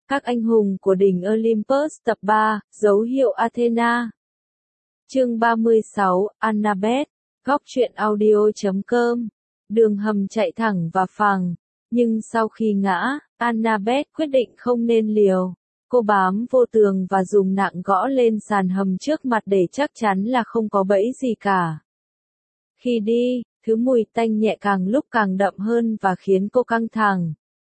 Các anh hùng của đỉnh Olympus tập 3, dấu hiệu Athena. Chương 36, Annabeth, góc truyện audio.com. Đường hầm chạy thẳng và phẳng, nhưng sau khi ngã, Annabeth quyết định không nên liều. Cô bám vô tường và dùng nạng gõ lên sàn hầm trước mặt để chắc chắn là không có bẫy gì cả. Khi đi, thứ mùi tanh nhẹ càng lúc càng đậm hơn và khiến cô căng thẳng.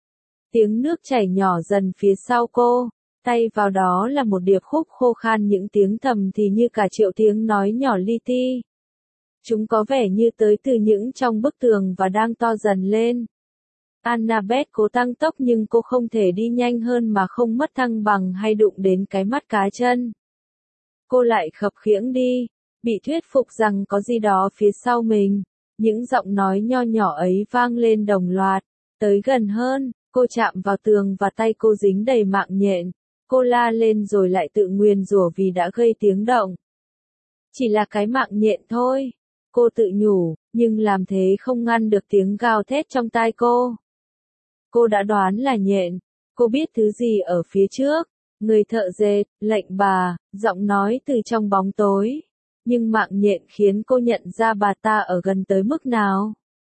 Tiếng nước chảy nhỏ dần phía sau cô, tay vào đó là một điệp khúc khô khan, những tiếng thầm thì như cả triệu tiếng nói nhỏ li ti. Chúng có vẻ như tới từ những trong bức tường và đang to dần lên. Annabeth cố tăng tốc nhưng cô không thể đi nhanh hơn mà không mất thăng bằng hay đụng đến cái mắt cá chân. Cô lại khập khiễng đi, bị thuyết phục rằng có gì đó phía sau mình. Những giọng nói nho nhỏ ấy vang lên đồng loạt, tới gần hơn. Cô chạm vào tường và tay cô dính đầy mạng nhện. Cô la lên rồi lại tự nguyền rủa vì đã gây tiếng động. Chỉ là cái mạng nhện thôi, cô tự nhủ, nhưng làm thế không ngăn được tiếng gào thét trong tai cô. Cô đã đoán là nhện, cô biết thứ gì ở phía trước. Người thợ dệt, lệnh bà, giọng nói từ trong bóng tối. Nhưng mạng nhện khiến cô nhận ra bà ta ở gần tới mức nào.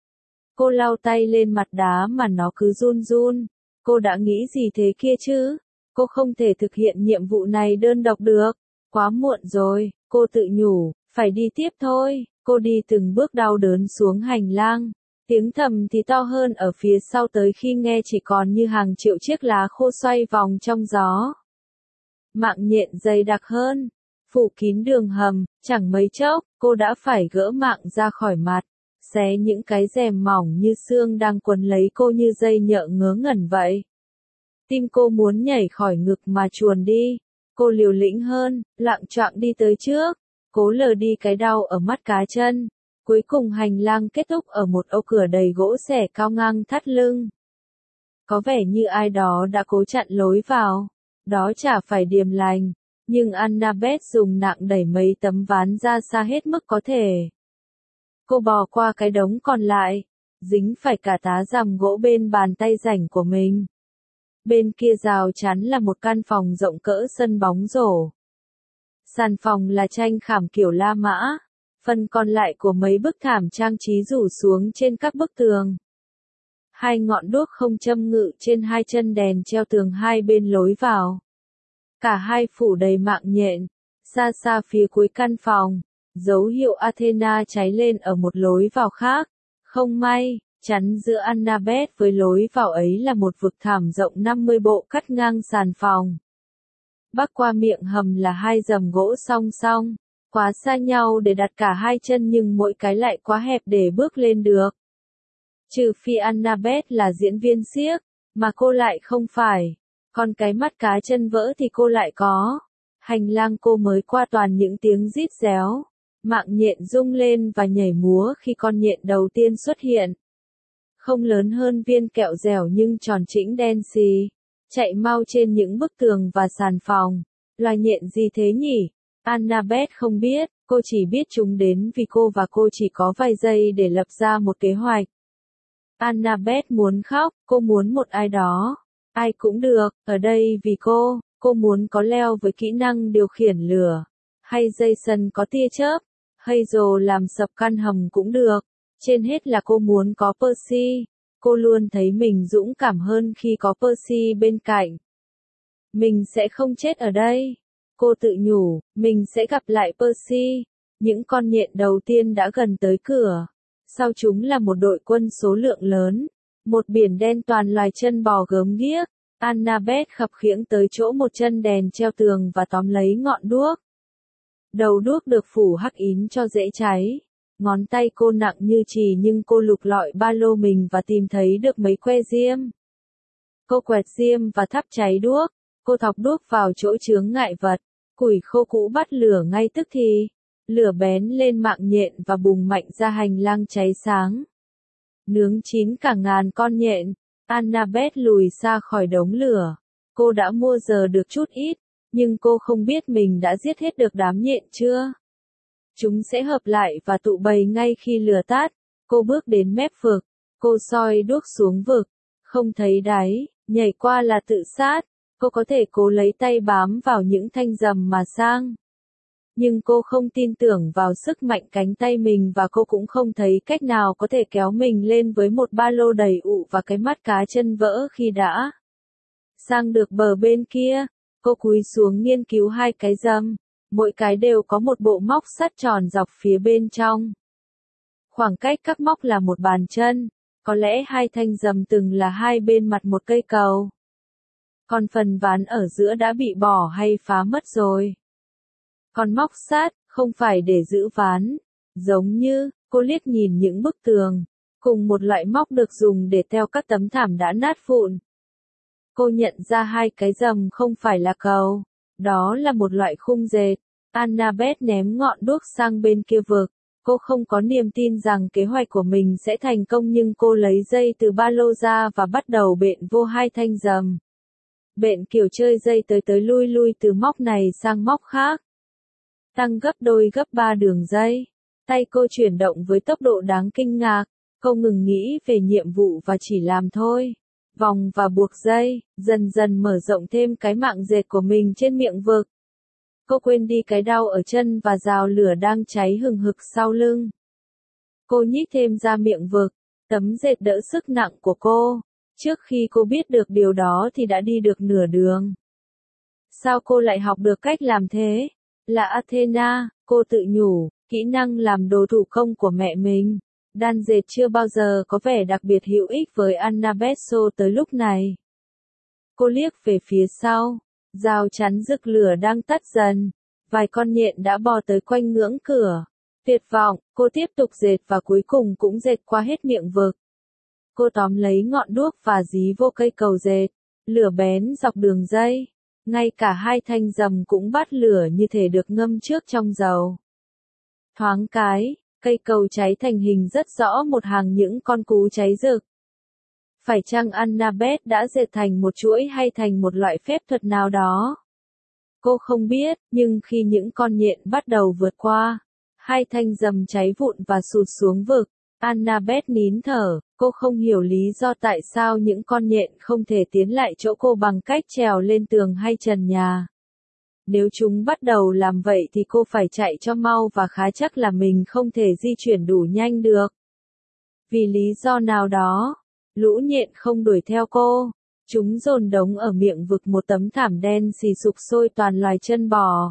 Cô lau tay lên mặt đá mà nó cứ run run. Cô đã nghĩ gì thế kia chứ? Cô không thể thực hiện nhiệm vụ này đơn độc được. Quá muộn rồi, cô tự nhủ, phải đi tiếp thôi. Cô đi từng bước đau đớn xuống hành lang. Tiếng thầm thì to hơn ở phía sau tới khi nghe chỉ còn như hàng triệu chiếc lá khô xoay vòng trong gió. Mạng nhện dày đặc hơn, phủ kín đường hầm, chẳng mấy chốc, cô đã phải gỡ mạng ra khỏi mặt. Xé những cái rèm mỏng như xương đang quấn lấy cô như dây nhợ ngớ ngẩn vậy. Tim cô muốn nhảy khỏi ngực mà chuồn đi. Cô liều lĩnh hơn, loạng choạng đi tới trước, cố lờ đi cái đau ở mắt cá chân. Cuối cùng hành lang kết thúc ở một ô cửa đầy gỗ xẻ cao ngang thắt lưng. Có vẻ như ai đó đã cố chặn lối vào. Đó chả phải điềm lành, nhưng Annabeth dùng nạng đẩy mấy tấm ván ra xa hết mức có thể. Cô bò qua cái đống còn lại, dính phải cả tá rằm gỗ bên bàn tay rảnh của mình. Bên kia rào chắn là một căn phòng rộng cỡ sân bóng rổ. Sàn phòng là tranh khảm kiểu La Mã, phần còn lại của mấy bức thảm trang trí rủ xuống trên các bức tường. Hai ngọn đuốc không châm ngự trên hai chân đèn treo tường hai bên lối vào. Cả hai phủ đầy mạng nhện, xa xa phía cuối căn phòng. Dấu hiệu Athena cháy lên ở một lối vào khác. Không may, chắn giữa Annabeth với lối vào ấy là một vực thảm rộng 50 bộ cắt ngang sàn phòng. Bắc qua miệng hầm là hai rầm gỗ song song, quá xa nhau để đặt cả hai chân nhưng mỗi cái lại quá hẹp để bước lên được. Trừ phi Annabeth là diễn viên xiếc, mà cô lại không phải. Còn cái mắt cá chân vỡ thì cô lại có. Hành lang cô mới qua toàn những tiếng rít réo. Mạng nhện rung lên và nhảy múa khi con nhện đầu tiên xuất hiện. Không lớn hơn viên kẹo dẻo nhưng tròn trĩnh đen xì. Chạy mau trên những bức tường và sàn phòng. Loài nhện gì thế nhỉ? Annabeth không biết, cô chỉ biết chúng đến vì cô và cô chỉ có vài giây để lập ra một kế hoạch. Annabeth muốn khóc, cô muốn một ai đó. Ai cũng được, ở đây vì cô muốn có Leo với kỹ năng điều khiển lửa. Hay Jason có tia chớp. Hazel làm sập căn hầm cũng được. Trên hết là cô muốn có Percy. Cô luôn thấy mình dũng cảm hơn khi có Percy bên cạnh. Mình sẽ không chết ở đây. Cô tự nhủ, mình sẽ gặp lại Percy. Những con nhện đầu tiên đã gần tới cửa. Sau chúng là một đội quân số lượng lớn. Một biển đen toàn loài chân bò gớm ghiếc. Annabeth khập khiễng tới chỗ một chân đèn treo tường và tóm lấy ngọn đuốc. Đầu đuốc được phủ hắc ín cho dễ cháy. Ngón tay cô nặng như chì nhưng cô lục lọi ba lô mình và tìm thấy được mấy que diêm. Cô quẹt diêm và thắp cháy đuốc. Cô thọc đuốc vào chỗ chướng ngại vật. Củi khô cũ bắt lửa ngay tức thì. Lửa bén lên mạng nhện và bùng mạnh ra hành lang cháy sáng. Nướng chín cả ngàn con nhện. Annabeth lùi xa khỏi đống lửa. Cô đã mua giờ được chút ít. Nhưng cô không biết mình đã giết hết được đám nhện chưa. Chúng sẽ hợp lại và tụ bầy ngay khi lửa tắt. Cô bước đến mép vực. Cô soi đuốc xuống vực. Không thấy đáy, nhảy qua là tự sát. Cô có thể cố lấy tay bám vào những thanh rầm mà sang. Nhưng cô không tin tưởng vào sức mạnh cánh tay mình và cô cũng không thấy cách nào có thể kéo mình lên với một ba lô đầy ụ và cái mắt cá chân vỡ khi đã sang được bờ bên kia. Cô cúi xuống nghiên cứu hai cái rầm, mỗi cái đều có một bộ móc sắt tròn dọc phía bên trong. Khoảng cách các móc là một bàn chân, có lẽ hai thanh rầm từng là hai bên mặt một cây cầu. Còn phần ván ở giữa đã bị bỏ hay phá mất rồi. Còn móc sắt, không phải để giữ ván. Giống như, cô liếc nhìn những bức tường, cùng một loại móc được dùng để treo các tấm thảm đã nát vụn. Cô nhận ra hai cái rầm không phải là cầu, đó là một loại khung dệt. Annabeth ném ngọn đuốc sang bên kia vực. Cô không có niềm tin rằng kế hoạch của mình sẽ thành công nhưng cô lấy dây từ ba lô ra và bắt đầu bện vô hai thanh rầm. Bện kiểu chơi dây tới lui lui từ móc này sang móc khác. Tăng gấp đôi gấp ba đường dây. Tay cô chuyển động với tốc độ đáng kinh ngạc. Cô ngừng nghĩ về nhiệm vụ và chỉ làm thôi. Vòng và buộc dây, dần dần mở rộng thêm cái mạng dệt của mình trên miệng vực. Cô quên đi cái đau ở chân và rào lửa đang cháy hừng hực sau lưng. Cô nhích thêm ra miệng vực, tấm dệt đỡ sức nặng của cô. Trước khi cô biết được điều đó thì đã đi được nửa đường. Sao cô lại học được cách làm thế? Là Athena, cô tự nhủ, kỹ năng làm đồ thủ công của mẹ mình. Đan dệt chưa bao giờ có vẻ đặc biệt hữu ích với Annabeth tới lúc này. Cô liếc về phía sau, rào chắn rực lửa đang tắt dần. Vài con nhện đã bò tới quanh ngưỡng cửa. Tuyệt vọng, cô tiếp tục dệt và cuối cùng cũng dệt qua hết miệng vực. Cô tóm lấy ngọn đuốc và dí vô cây cầu dệt. Lửa bén dọc đường dây. Ngay cả hai thanh rầm cũng bắt lửa như thể được ngâm trước trong dầu. Thoáng cái, cây cầu cháy thành hình rất rõ một hàng những con cú cháy rực. Phải chăng Annabeth đã dệt thành một chuỗi hay thành một loại phép thuật nào đó? Cô không biết, nhưng khi những con nhện bắt đầu vượt qua, hai thanh rầm cháy vụn và sụt xuống vực, Annabeth nín thở, cô không hiểu lý do tại sao những con nhện không thể tiến lại chỗ cô bằng cách trèo lên tường hay trần nhà. Nếu chúng bắt đầu làm vậy thì cô phải chạy cho mau và khá chắc là mình không thể di chuyển đủ nhanh được. Vì lý do nào đó, lũ nhện không đuổi theo cô. Chúng dồn đống ở miệng vực một tấm thảm đen xì sụp sôi toàn loài chân bò.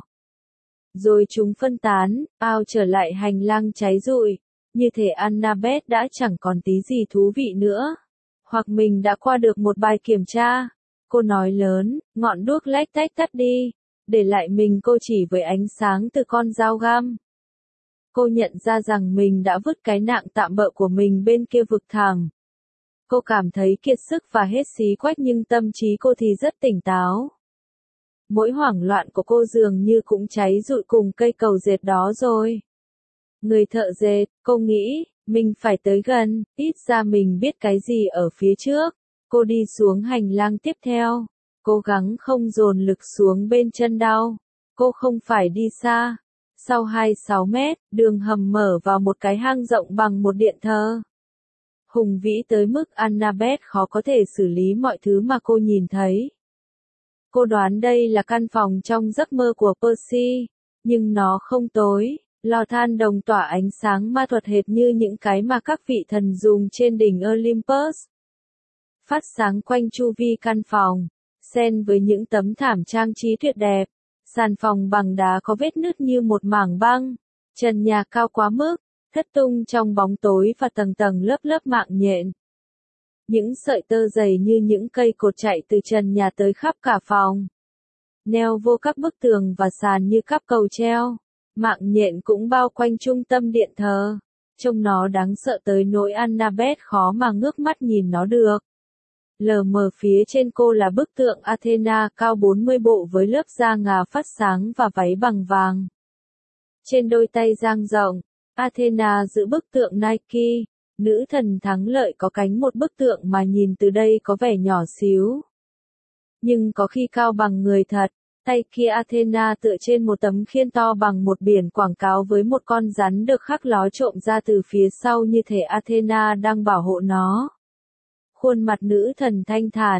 Rồi chúng phân tán, ao trở lại hành lang cháy rụi. Như thể Annabeth đã chẳng còn tí gì thú vị nữa. Hoặc mình đã qua được một bài kiểm tra. Cô nói lớn, ngọn đuốc lách tách tắt đi. Để lại mình cô chỉ với ánh sáng từ con dao găm. Cô nhận ra rằng mình đã vứt cái nạng tạm bợ của mình bên kia vực thẳm. Cô cảm thấy kiệt sức và hết xí quách nhưng tâm trí cô thì rất tỉnh táo. Mỗi hoảng loạn của cô dường như cũng cháy rụi cùng cây cầu dệt đó rồi. Người thợ dệt, cô nghĩ, mình phải tới gần, ít ra mình biết cái gì ở phía trước. Cô đi xuống hành lang tiếp theo. Cố gắng không dồn lực xuống bên chân đau. Cô không phải đi xa. Sau 26 mét, đường hầm mở vào một cái hang rộng bằng một điện thờ. Hùng vĩ tới mức Annabeth khó có thể xử lý mọi thứ mà cô nhìn thấy. Cô đoán đây là căn phòng trong giấc mơ của Percy, nhưng nó không tối. Lò than đồng tỏa ánh sáng ma thuật hệt như những cái mà các vị thần dùng trên đỉnh Olympus. Phát sáng quanh chu vi căn phòng, xen với những tấm thảm trang trí tuyệt đẹp. Sàn phòng bằng đá có vết nứt như một mảng băng. Trần nhà cao quá mức, thất tung trong bóng tối và tầng tầng lớp lớp mạng nhện. Những sợi tơ dày như những cây cột chạy từ trần nhà tới khắp cả phòng. Neo vô các bức tường và sàn như cáp cầu treo. Mạng nhện cũng bao quanh trung tâm điện thờ. Trông nó đáng sợ tới nỗi Annabeth khó mà ngước mắt nhìn nó được. Lờ mờ phía trên cô là bức tượng Athena cao 40 bộ với lớp da ngà phát sáng và váy bằng vàng. Trên đôi tay dang rộng, Athena giữ bức tượng Nike, nữ thần thắng lợi có cánh, một bức tượng mà nhìn từ đây có vẻ nhỏ xíu. Nhưng có khi cao bằng người thật. Tay kia Athena tựa trên một tấm khiên to bằng một biển quảng cáo với một con rắn được khắc ló trộm ra từ phía sau như thể Athena đang bảo hộ nó. Khuôn mặt nữ thần thanh thản,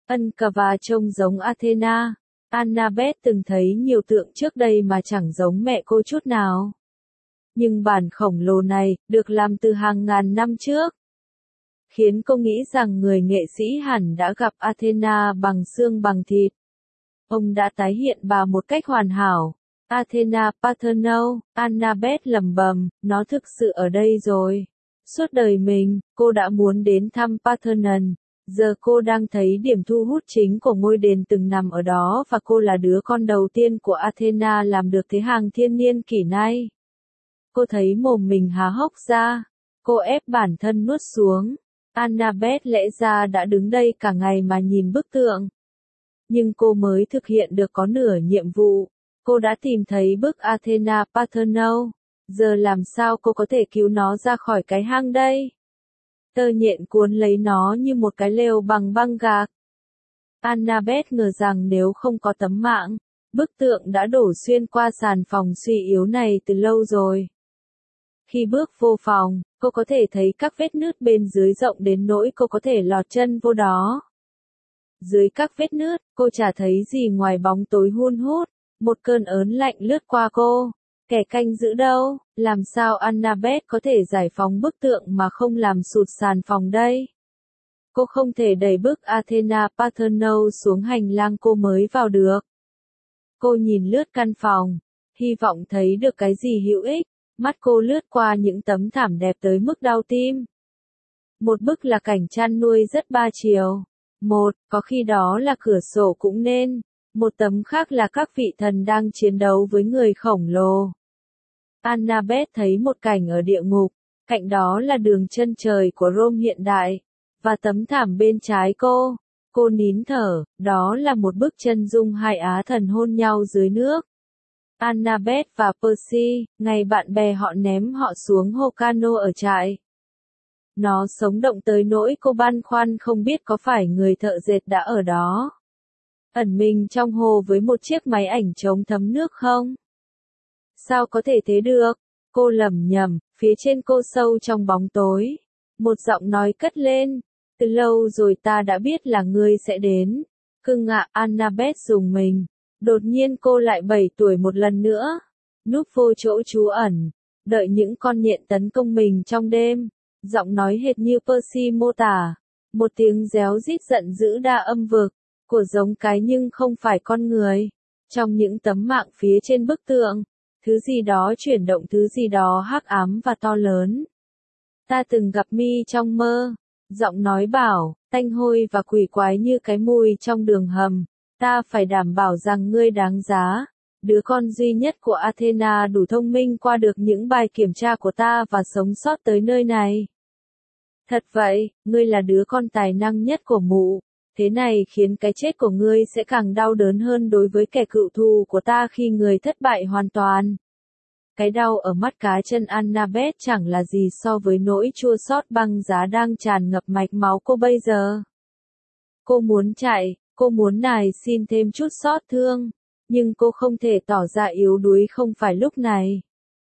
Uncava trông giống Athena. Annabeth từng thấy nhiều tượng trước đây mà chẳng giống mẹ cô chút nào. Nhưng bản khổng lồ này, được làm từ hàng ngàn năm trước, khiến cô nghĩ rằng người nghệ sĩ hẳn đã gặp Athena bằng xương bằng thịt. Ông đã tái hiện bà một cách hoàn hảo. Athena Parthenon, Annabeth lẩm bẩm, nó thực sự ở đây rồi. Suốt đời mình, cô đã muốn đến thăm Parthenon. Giờ cô đang thấy điểm thu hút chính của ngôi đền từng nằm ở đó và cô là đứa con đầu tiên của Athena làm được thế hàng thiên niên kỷ nay. Cô thấy mồm mình há hốc ra. Cô ép bản thân nuốt xuống. Annabeth lẽ ra đã đứng đây cả ngày mà nhìn bức tượng. Nhưng cô mới thực hiện được có nửa nhiệm vụ. Cô đã tìm thấy bức Athena Parthenon. Giờ làm sao cô có thể cứu nó ra khỏi cái hang đây? Tơ nhện cuốn lấy nó như một cái lều bằng băng gạc. Annabeth ngờ rằng nếu không có tấm mạng, bức tượng đã đổ xuyên qua sàn phòng suy yếu này từ lâu rồi. Khi bước vô phòng, cô có thể thấy các vết nứt bên dưới rộng đến nỗi cô có thể lọt chân vô đó. Dưới các vết nứt, cô chả thấy gì ngoài bóng tối hun hút. Một cơn ớn lạnh lướt qua cô. Kẻ canh giữ đâu? Làm sao Annabeth có thể giải phóng bức tượng mà không làm sụt sàn phòng đây? Cô không thể đẩy bức Athena Parthenon xuống hành lang cô mới vào được. Cô nhìn lướt căn phòng, hy vọng thấy được cái gì hữu ích. Mắt cô lướt qua những tấm thảm đẹp tới mức đau tim. Một bức là cảnh chăn nuôi rất ba chiều. Một, có khi đó là cửa sổ cũng nên. Một tấm khác là các vị thần đang chiến đấu với người khổng lồ. Annabeth thấy một cảnh ở địa ngục, cạnh đó là đường chân trời của Rome hiện đại, và tấm thảm bên trái cô nín thở, đó là một bức chân dung hai á thần hôn nhau dưới nước. Annabeth và Percy, ngày bạn bè họ ném họ xuống hồ cano ở trại. Nó sống động tới nỗi cô băn khoăn không biết có phải người thợ dệt đã ở đó. Ẩn mình trong hồ với một chiếc máy ảnh chống thấm nước không? Sao có thể thế được? Cô lẩm nhẩm, phía trên cô sâu trong bóng tối. Một giọng nói cất lên. Từ lâu rồi ta đã biết là ngươi sẽ đến. Cưng ạ, Annabeth rùng mình. Đột nhiên cô lại 7 tuổi một lần nữa. Núp vô chỗ trú ẩn. Đợi những con nhện tấn công mình trong đêm. Giọng nói hệt như Percy mô tả. Một tiếng réo rít giận dữ đa âm vực. Của giống cái nhưng không phải con người. Trong những tấm mạng phía trên bức tượng, thứ gì đó chuyển động, thứ gì đó hắc ám và to lớn. Ta từng gặp mi trong mơ. Giọng nói bảo, tanh hôi và quỷ quái như cái mùi trong đường hầm. Ta phải đảm bảo rằng ngươi đáng giá. Đứa con duy nhất của Athena đủ thông minh qua được những bài kiểm tra của ta và sống sót tới nơi này. Thật vậy, ngươi là đứa con tài năng nhất của mụ. Thế này khiến cái chết của ngươi sẽ càng đau đớn hơn đối với kẻ cựu thù của ta khi người thất bại hoàn toàn. Cái đau ở mắt cá chân Annabeth chẳng là gì so với nỗi chua xót băng giá đang tràn ngập mạch máu cô bây giờ. Cô muốn chạy, cô muốn nài xin thêm chút xót thương, nhưng cô không thể tỏ ra yếu đuối không phải lúc này.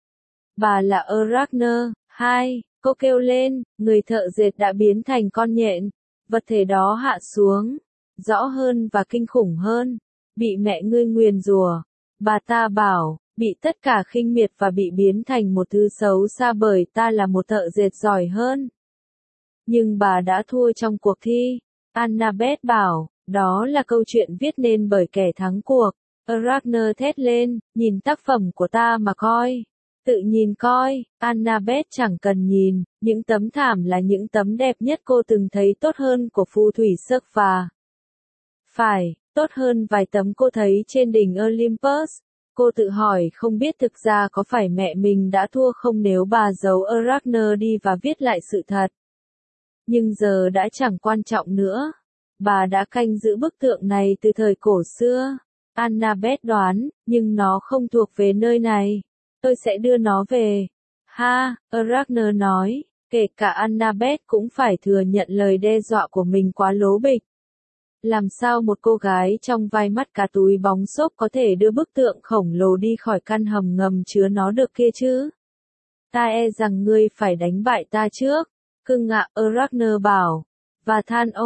Bà là Arachne. 2, cô kêu lên, người thợ dệt đã biến thành con nhện. Vật thể đó hạ xuống, rõ hơn và kinh khủng hơn, bị mẹ ngươi nguyền rủa. Bà ta bảo, bị tất cả khinh miệt và bị biến thành một thứ xấu xa bởi ta là một thợ dệt giỏi hơn. Nhưng bà đã thua trong cuộc thi. Annabeth bảo, đó là câu chuyện viết nên bởi kẻ thắng cuộc. Arachne thét lên, nhìn tác phẩm của ta mà coi. Tự nhìn coi, Annabeth chẳng cần nhìn, những tấm thảm là những tấm đẹp nhất cô từng thấy, tốt hơn của phù thủy Circe và phải, tốt hơn vài tấm cô thấy trên đỉnh Olympus. Cô tự hỏi không biết thực ra có phải mẹ mình đã thua không nếu bà giấu Arachne đi và viết lại sự thật. Nhưng giờ đã chẳng quan trọng nữa. Bà đã canh giữ bức tượng này từ thời cổ xưa. Annabeth đoán, nhưng nó không thuộc về nơi này. Tôi sẽ đưa nó về. Ha, Arachne nói, kể cả Annabeth cũng phải thừa nhận lời đe dọa của mình quá lố bịch. Làm sao một cô gái trong vai mắt cá túi bóng xốp có thể đưa bức tượng khổng lồ đi khỏi căn hầm ngầm chứa nó được kia chứ? Ta e rằng ngươi phải đánh bại ta trước. Cưng ạ, Arachne bảo. Và than ôi,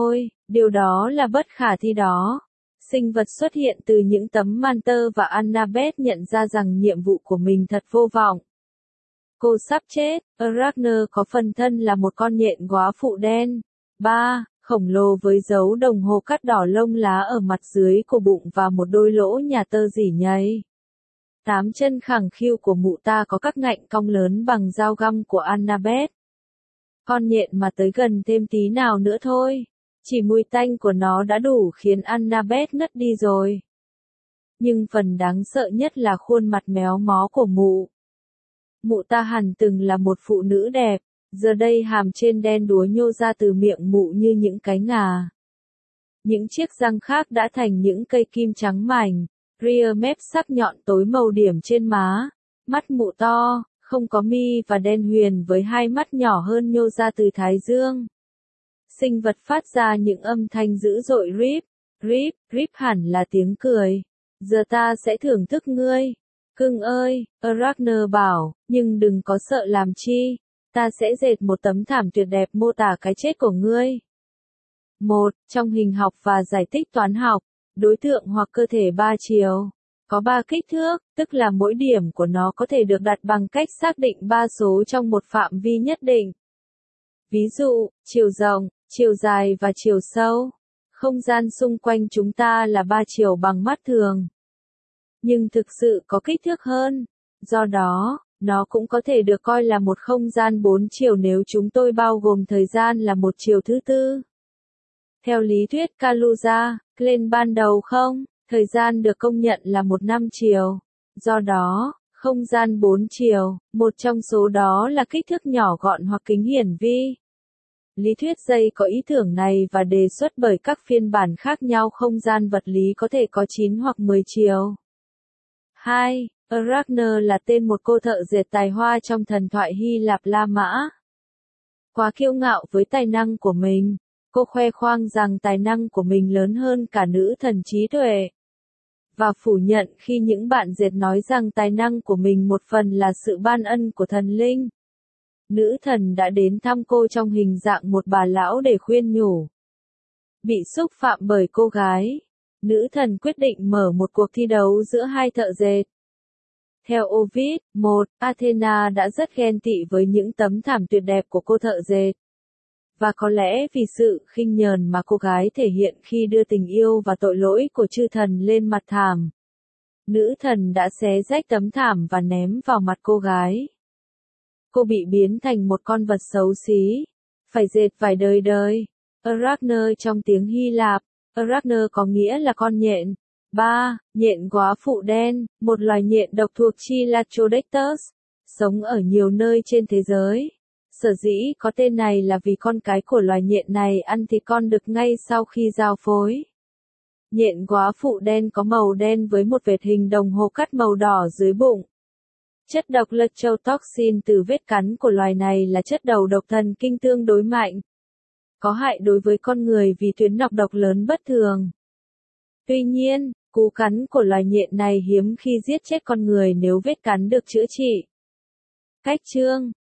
Điều đó là bất khả thi đó. Sinh vật xuất hiện từ những tấm màn tơ và Annabeth nhận ra rằng nhiệm vụ của mình thật vô vọng. Cô sắp chết, Arachne có phần thân là một con nhện góa phụ đen. 3. Khổng lồ với dấu đồng hồ cắt đỏ lông lá ở mặt dưới của bụng và một đôi lỗ nhà tơ rỉ nhây. 8 chân khẳng khiu của mụ ta có các ngạnh cong lớn bằng dao găm của Annabeth. Con nhện mà tới gần thêm tí nào nữa thôi. Chỉ mùi tanh của nó đã đủ khiến Annabeth ngất đi rồi. Nhưng phần đáng sợ nhất là khuôn mặt méo mó của mụ. Mụ ta hẳn từng là một phụ nữ đẹp, giờ đây hàm trên đen đúa nhô ra từ miệng mụ như những cái ngà. Những chiếc răng khác đã thành những cây kim trắng mảnh, ria mép sắc nhọn tối màu điểm trên má, mắt mụ to, không có mi và đen huyền với hai mắt nhỏ hơn nhô ra từ thái dương. Sinh vật phát ra những âm thanh dữ dội rip, rip, rip hẳn là tiếng cười. Giờ ta sẽ thưởng thức ngươi. Cưng ơi, Arachne bảo, nhưng đừng có sợ làm chi. Ta sẽ dệt một tấm thảm tuyệt đẹp mô tả cái chết của ngươi. 1. Trong hình học và giải tích toán học, đối tượng hoặc cơ thể 3 chiều. Có 3 kích thước, tức là mỗi điểm của nó có thể được đặt bằng cách xác định 3 số trong một phạm vi nhất định. Ví dụ, chiều rộng, chiều dài và chiều sâu. Không gian xung quanh chúng ta là 3 chiều bằng mắt thường. Nhưng thực sự có kích thước hơn. Do đó, nó cũng có thể được coi là một không gian 4 chiều nếu chúng tôi bao gồm thời gian là một chiều thứ tư. Theo lý thuyết Kaluza, lên ban đầu không, thời gian được công nhận là một 5 chiều. Do đó, không gian 4 chiều, một trong số đó là kích thước nhỏ gọn hoặc kính hiển vi. Lý thuyết dây có ý tưởng này và đề xuất bởi các phiên bản khác nhau không gian vật lý có thể có 9 hoặc 10 chiều. 2. Arachne là tên một cô thợ dệt tài hoa trong thần thoại Hy Lạp La Mã. Quá kiêu ngạo với tài năng của mình, cô khoe khoang rằng tài năng của mình lớn hơn cả nữ thần trí tuệ. Và phủ nhận khi những bạn dệt nói rằng tài năng của mình một phần là sự ban ân của thần linh. Nữ thần đã đến thăm cô trong hình dạng một bà lão để khuyên nhủ. Bị xúc phạm bởi cô gái, nữ thần quyết định mở một cuộc thi đấu giữa hai thợ dệt. Theo Ovid, 1. Athena đã rất ghen tị với những tấm thảm tuyệt đẹp của cô thợ dệt. Và có lẽ vì sự khinh nhờn mà cô gái thể hiện khi đưa tình yêu và tội lỗi của chư thần lên mặt thảm, nữ thần đã xé rách tấm thảm và ném vào mặt cô gái. Cô bị biến thành một con vật xấu xí, phải dệt vài đời đời. Arachne trong tiếng Hy Lạp, Arachne có nghĩa là con nhện. 3. Nhện góa phụ đen, một loài nhện độc thuộc chi Latrodectus, sống ở nhiều nơi trên thế giới. Sở dĩ có tên này là vì con cái của loài nhện này ăn thịt con đực ngay sau khi giao phối. Nhện góa phụ đen có màu đen với một vệt hình đồng hồ cắt màu đỏ dưới bụng. Chất độc Lectrotoxin từ vết cắn của loài này là chất đầu độc thần kinh tương đối mạnh. Có hại đối với con người vì tuyến nọc độc lớn bất thường. Tuy nhiên, cú cắn của loài nhện này hiếm khi giết chết con người nếu vết cắn được chữa trị. Cách chương